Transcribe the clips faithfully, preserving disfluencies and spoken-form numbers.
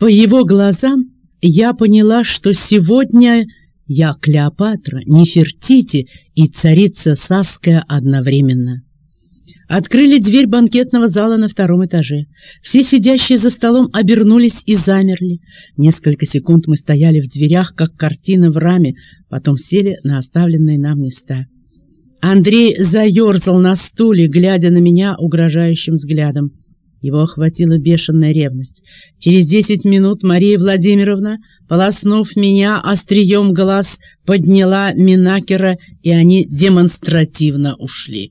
По его глазам я поняла, что сегодня я Клеопатра, Нефертити и царица Савская одновременно. Открыли дверь банкетного зала на втором этаже. Все сидящие за столом обернулись и замерли. Несколько секунд мы стояли в дверях, как картина в раме, потом сели на оставленные нам места. Андрей заерзал на стуле, глядя на меня угрожающим взглядом. Его охватила бешеная ревность. Через десять минут Мария Владимировна, полоснув меня острием глаз, подняла Минакера, и они демонстративно ушли.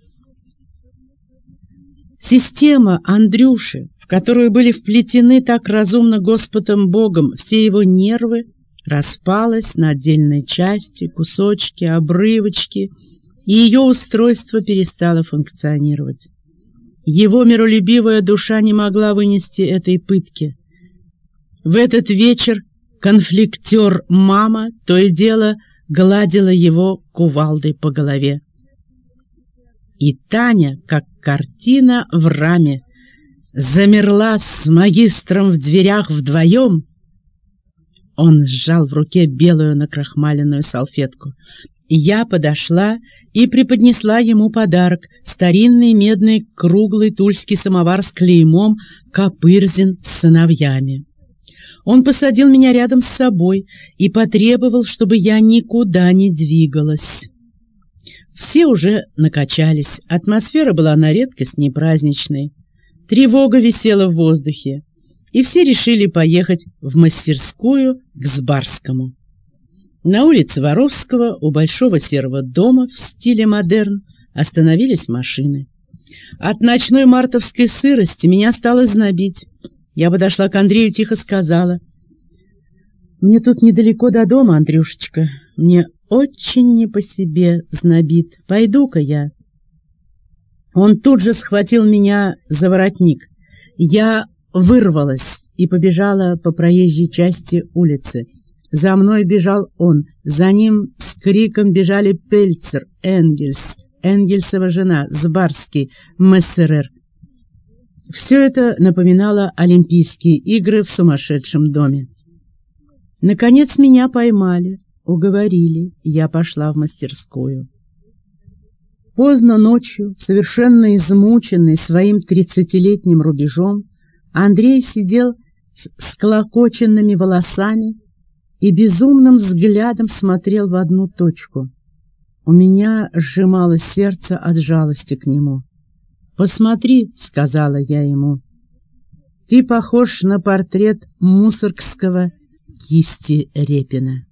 Система Андрюши, в которую были вплетены так разумно Господом Богом все его нервы, распалась на отдельные части, кусочки, обрывочки, и ее устройство перестало функционировать. Его миролюбивая душа не могла вынести этой пытки. В этот вечер конфликтер мама то и дело гладила его кувалдой по голове. И Таня, как картина в раме, замерла с магистром в дверях вдвоем. Он сжал в руке белую накрахмаленную салфетку. Я подошла и преподнесла ему подарок — старинный медный круглый тульский самовар с клеймом «Копырзин с сыновьями». Он посадил меня рядом с собой и потребовал, чтобы я никуда не двигалась. Все уже накачались, атмосфера была на редкость непраздничной. Тревога висела в воздухе, и все решили поехать в мастерскую к Сбарскому. На улице Воровского у большого серого дома в стиле модерн остановились машины. От ночной мартовской сырости меня стало знобить. Я подошла к Андрею и тихо сказала: «Мне тут недалеко до дома, Андрюшечка. Мне очень не по себе знобит. Пойду-ка я». Он тут же схватил меня за воротник. Я вырвалась и побежала по проезжей части улицы. За мной бежал он. За ним с криком бежали Пельцер, Энгельс, Энгельсова жена, Сбарский, Мессерер. Все это напоминало Олимпийские игры в сумасшедшем доме. Наконец меня поймали, уговорили, я пошла в мастерскую. Поздно ночью, совершенно измученный своим тридцатилетним рубежом, Андрей сидел с склокоченными волосами и безумным взглядом смотрел в одну точку. У меня сжимало сердце от жалости к нему. «Посмотри», — сказала я ему, — «ты похож на портрет Мусоргского кисти Репина».